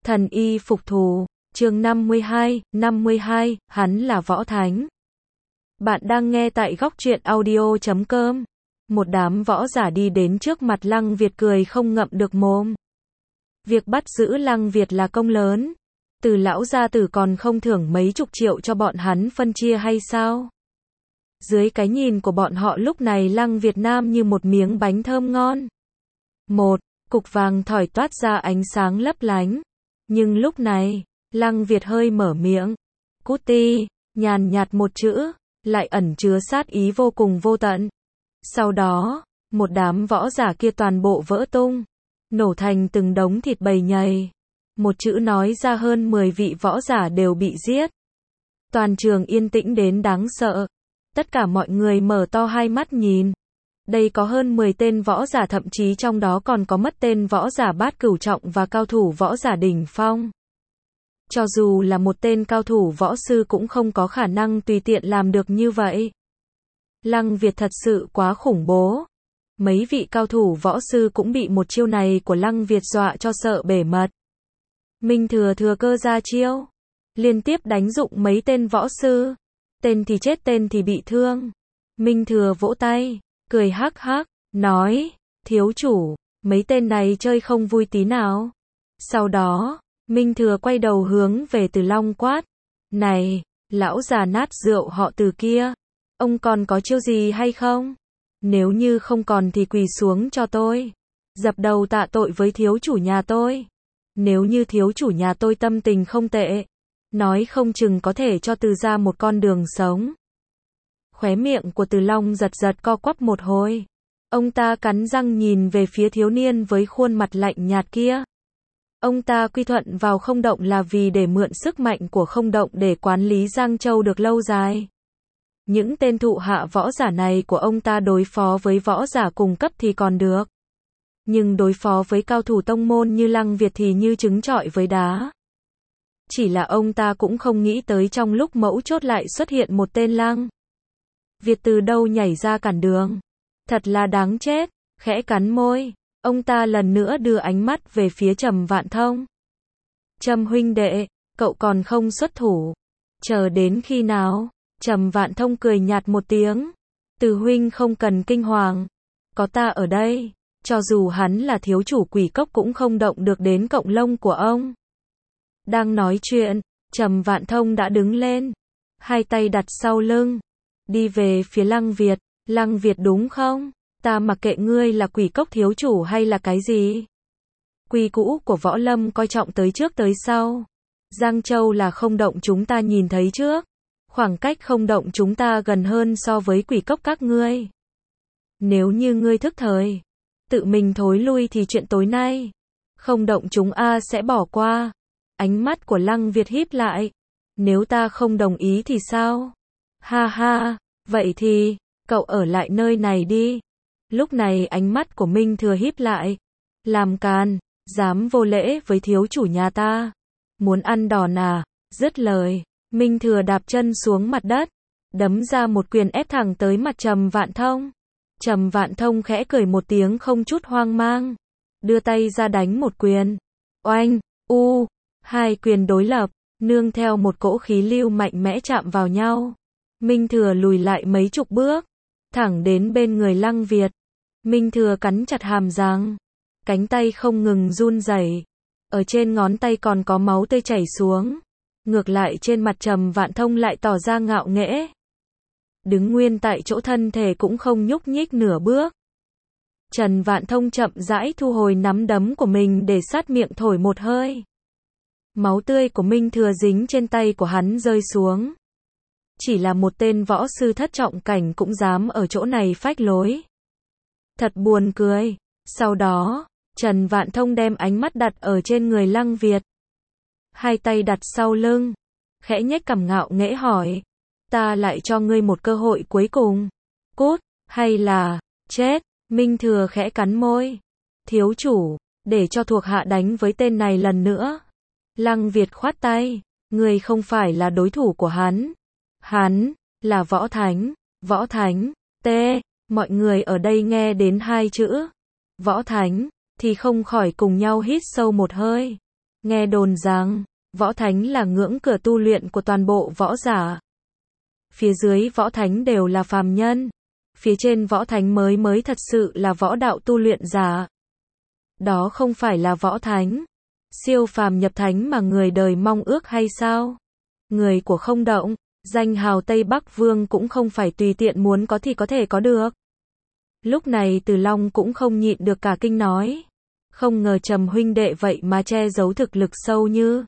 Thần y phục thù, chương 52, hắn là võ thánh. Bạn đang nghe tại góc truyện audio.com. Một đám võ giả đi đến trước mặt Lăng Việt cười không ngậm được mồm. Việc bắt giữ Lăng Việt là công lớn. Từ lão gia tử còn không thưởng mấy chục triệu cho bọn hắn phân chia hay sao? Dưới cái nhìn của bọn họ lúc này Lăng Việt Nam như một miếng bánh thơm ngon. Một cục vàng thỏi toát ra ánh sáng lấp lánh. Nhưng lúc này, Lăng Việt hơi mở miệng. Cút đi, nhàn nhạt một chữ, lại ẩn chứa sát ý vô cùng vô tận. Sau đó, một đám võ giả kia toàn bộ vỡ tung, nổ thành từng đống thịt bầy nhầy. Một chữ nói ra hơn 10 vị võ giả đều bị giết. Toàn trường yên tĩnh đến đáng sợ. Tất cả mọi người mở to hai mắt nhìn. Đây có hơn 10 tên võ giả, thậm chí trong đó còn có mất tên võ giả bát cửu trọng và cao thủ võ giả đỉnh phong. Cho dù là một tên cao thủ võ sư cũng không có khả năng tùy tiện làm được như vậy. Lăng Việt thật sự quá khủng bố. Mấy vị cao thủ võ sư cũng bị một chiêu này của Lăng Việt dọa cho sợ bể mật. Minh Thừa thừa cơ ra chiêu, liên tiếp đánh dụng mấy tên võ sư. Tên thì chết, tên thì bị thương. Minh Thừa vỗ tay, cười hắc hắc, nói, thiếu chủ, mấy tên này chơi không vui tí nào. Sau đó, Minh Thừa quay đầu hướng về Từ Long quát, này, lão già nát rượu họ Từ kia, ông còn có chiêu gì hay không? Nếu như không còn thì quỳ xuống cho tôi, dập đầu tạ tội với thiếu chủ nhà tôi. Nếu như thiếu chủ nhà tôi tâm tình không tệ, nói không chừng có thể cho Từ ra một con đường sống. Khóe miệng của Từ Long giật giật co quắp một hồi. Ông ta cắn răng nhìn về phía thiếu niên với khuôn mặt lạnh nhạt kia. Ông ta quy thuận vào không động là vì để mượn sức mạnh của không động để quản lý Giang Châu được lâu dài. Những tên thụ hạ võ giả này của ông ta đối phó với võ giả cùng cấp thì còn được. Nhưng đối phó với cao thủ tông môn như Lăng Việt thì như trứng trọi với đá. Chỉ là ông ta cũng không nghĩ tới trong lúc mấu chốt lại xuất hiện một tên Lăng Việt từ đâu nhảy ra cản đường. Thật là đáng chết, khẽ cắn môi. Ông ta lần nữa đưa ánh mắt về phía Trầm Vạn Thông. Trầm huynh đệ, cậu còn không xuất thủ. Chờ đến khi nào? Trầm Vạn Thông cười nhạt một tiếng. Từ huynh không cần kinh hoàng. Có ta ở đây. Cho dù hắn là thiếu chủ Quỷ Cốc cũng không động được đến cọng lông của ông. Đang nói chuyện, Trầm Vạn Thông đã đứng lên. Hai tay đặt sau lưng. Đi về phía Lăng Việt. Lăng Việt đúng không? Ta mặc kệ ngươi là Quỷ Cốc thiếu chủ hay là cái gì. Quy cũ của võ lâm coi trọng tới trước tới sau. Giang Châu là không động chúng ta nhìn thấy trước. Khoảng cách không động chúng ta gần hơn so với Quỷ Cốc các ngươi. Nếu như ngươi thức thời, tự mình thối lui thì chuyện tối nay không động chúng sẽ bỏ qua. Ánh mắt của Lăng Việt híp lại. Nếu ta không đồng ý thì sao? Ha ha, vậy thì cậu ở lại nơi này đi. Lúc này ánh mắt của Minh Thừa híp lại. Làm càn, dám vô lễ với thiếu chủ nhà ta. Muốn ăn đòn à? Dứt lời, Minh Thừa đạp chân xuống mặt đất, đấm ra một quyền ép thẳng tới mặt Trầm Vạn Thông. Trầm Vạn Thông khẽ cười một tiếng không chút hoang mang, đưa tay ra đánh một quyền. Oanh, hai quyền đối lập, nương theo một cỗ khí lưu mạnh mẽ chạm vào nhau. Minh Thừa lùi lại mấy chục bước, thẳng đến bên người Lăng Việt. Minh Thừa cắn chặt hàm răng, cánh tay không ngừng run rẩy, ở trên ngón tay còn có máu tươi chảy xuống. Ngược lại trên mặt Trầm Vạn Thông lại tỏ ra ngạo nghễ, đứng nguyên tại chỗ thân thể cũng không nhúc nhích nửa bước. Trầm Vạn Thông chậm rãi thu hồi nắm đấm của mình để sát miệng thổi một hơi. Máu tươi của Minh Thừa dính trên tay của hắn rơi xuống. Chỉ là một tên võ sư thất trọng cảnh cũng dám ở chỗ này phách lối. Thật buồn cười. Sau đó, Trầm Vạn Thông đem ánh mắt đặt ở trên người Lăng Việt. Hai tay đặt sau lưng, khẽ nhếch cằm ngạo nghễ hỏi. Ta lại cho ngươi một cơ hội cuối cùng. Cút, hay là chết? Minh Thừa khẽ cắn môi. Thiếu chủ, để cho thuộc hạ đánh với tên này lần nữa. Lăng Việt khoát tay. Ngươi không phải là đối thủ của hắn. Hắn là võ thánh. Võ thánh. Mọi người ở đây nghe đến hai chữ võ thánh thì không khỏi cùng nhau hít sâu một hơi. Nghe đồn rằng, võ thánh là ngưỡng cửa tu luyện của toàn bộ võ giả. Phía dưới võ thánh đều là phàm nhân. Phía trên võ thánh mới thật sự là võ đạo tu luyện giả. Đó không phải là võ thánh. Siêu phàm nhập thánh mà người đời mong ước hay sao? Người của Không Động, danh hào Tây Bắc Vương cũng không phải tùy tiện muốn có thì có thể có được. Lúc này Từ Long cũng không nhịn được cả kinh nói. Không ngờ Trầm huynh đệ vậy mà che giấu thực lực sâu như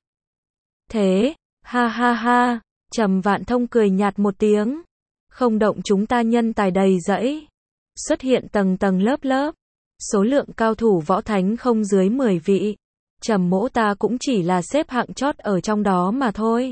thế. Ha ha ha, Trầm Vạn Thông cười nhạt một tiếng. Không Động chúng ta nhân tài đầy rẫy. Xuất hiện tầng tầng lớp lớp. Số lượng cao thủ võ thánh không dưới 10 vị. Trầm mỗ ta cũng chỉ là xếp hạng chót ở trong đó mà thôi.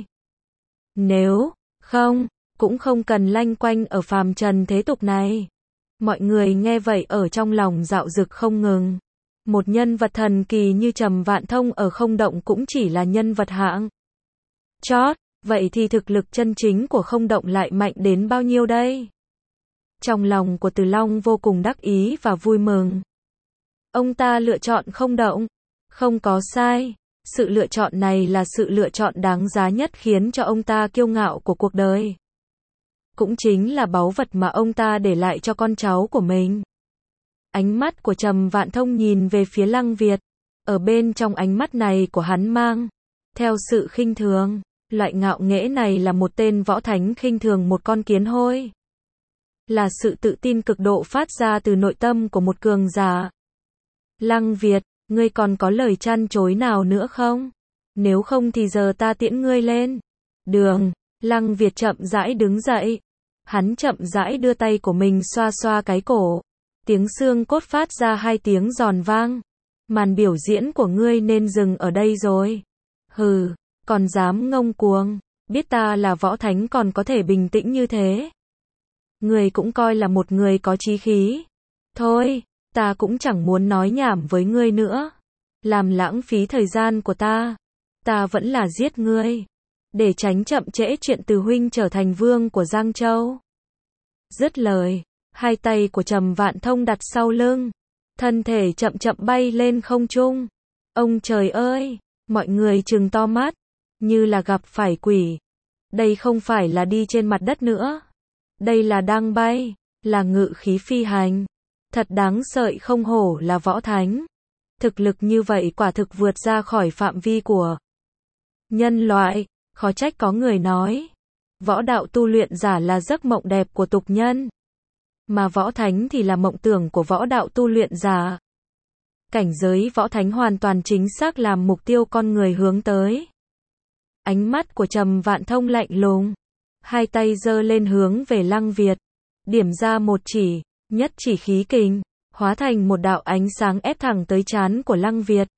Nếu không, cũng không cần lanh quanh ở phàm trần thế tục này. Mọi người nghe vậy ở trong lòng dạo dực không ngừng. Một nhân vật thần kỳ như Trầm Vạn Thông ở Không Động cũng chỉ là nhân vật hạng chót, vậy thì thực lực chân chính của Không Động lại mạnh đến bao nhiêu đây? Trong lòng của Từ Long vô cùng đắc ý và vui mừng. Ông ta lựa chọn Không Động, không có sai. Sự lựa chọn này là sự lựa chọn đáng giá nhất khiến cho ông ta kiêu ngạo của cuộc đời. Cũng chính là báu vật mà ông ta để lại cho con cháu của mình. Ánh mắt của Trầm Vạn Thông nhìn về phía Lăng Việt. Ở bên trong ánh mắt này của hắn mang theo sự khinh thường. Loại ngạo nghễ này là một tên võ thánh khinh thường một con kiến hôi. Là sự tự tin cực độ phát ra từ nội tâm của một cường giả. Lăng Việt, ngươi còn có lời trăn trối nào nữa không? Nếu không thì giờ ta tiễn ngươi lên đường. Lăng Việt chậm rãi đứng dậy. Hắn chậm rãi đưa tay của mình xoa xoa cái cổ. Tiếng xương cốt phát ra 2 tiếng giòn vang. Màn biểu diễn của ngươi nên dừng ở đây rồi. Hừ, còn dám ngông cuồng. Biết ta là võ thánh còn có thể bình tĩnh như thế. Ngươi cũng coi là một người có chí khí. Thôi, ta cũng chẳng muốn nói nhảm với ngươi nữa. Làm lãng phí thời gian của ta. Ta vẫn là giết ngươi. Để tránh chậm trễ chuyện Từ huynh trở thành vương của Giang Châu. Dứt lời, 2 tay của Trầm Vạn Thông đặt sau lưng. Thân thể chậm chậm bay lên không trung. Ông trời ơi, mọi người trừng to mắt. Như là gặp phải quỷ. Đây không phải là đi trên mặt đất nữa. Đây là đang bay, là ngự khí phi hành. Thật đáng sợ, không hổ là võ thánh. Thực lực như vậy quả thực vượt ra khỏi phạm vi của nhân loại. Khó trách có người nói, võ đạo tu luyện giả là giấc mộng đẹp của tục nhân. Mà võ thánh thì là mộng tưởng của võ đạo tu luyện giả. Cảnh giới võ thánh hoàn toàn chính xác làm mục tiêu con người hướng tới. Ánh mắt của Trầm Vạn Thông lạnh lùng. 2 tay giơ lên hướng về Lăng Việt. Điểm ra một chỉ, nhất chỉ khí kình. Hóa thành một đạo ánh sáng ép thẳng tới trán của Lăng Việt.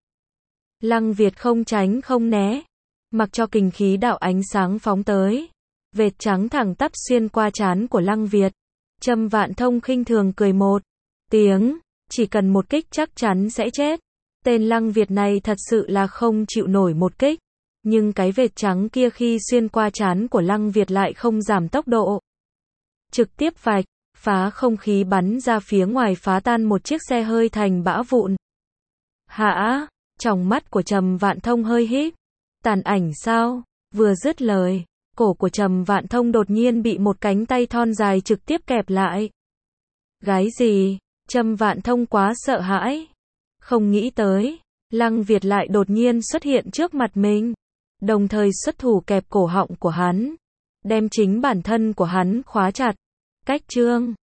Lăng Việt không tránh không né. Mặc cho kình khí đạo ánh sáng phóng tới. Vệt trắng thẳng tắp xuyên qua trán của Lăng Việt. Trầm Vạn Thông khinh thường cười một tiếng. Chỉ cần một kích chắc chắn sẽ chết. Tên Lăng Việt này thật sự là không chịu nổi một kích. Nhưng cái vệt trắng kia khi xuyên qua trán của Lăng Việt lại không giảm tốc độ. Trực tiếp vạch, phá không khí bắn ra phía ngoài phá tan một chiếc xe hơi thành bã vụn. Hả? Tròng mắt của Trầm Vạn Thông hơi híp. Tàn ảnh sao? Vừa dứt lời, cổ của Trầm Vạn Thông đột nhiên bị một cánh tay thon dài trực tiếp kẹp lại. Gái gì? Trầm Vạn Thông quá sợ hãi. Không nghĩ tới, Lăng Việt lại đột nhiên xuất hiện trước mặt mình. Đồng thời xuất thủ kẹp cổ họng của hắn. Đem chính bản thân của hắn khóa chặt. Cách chương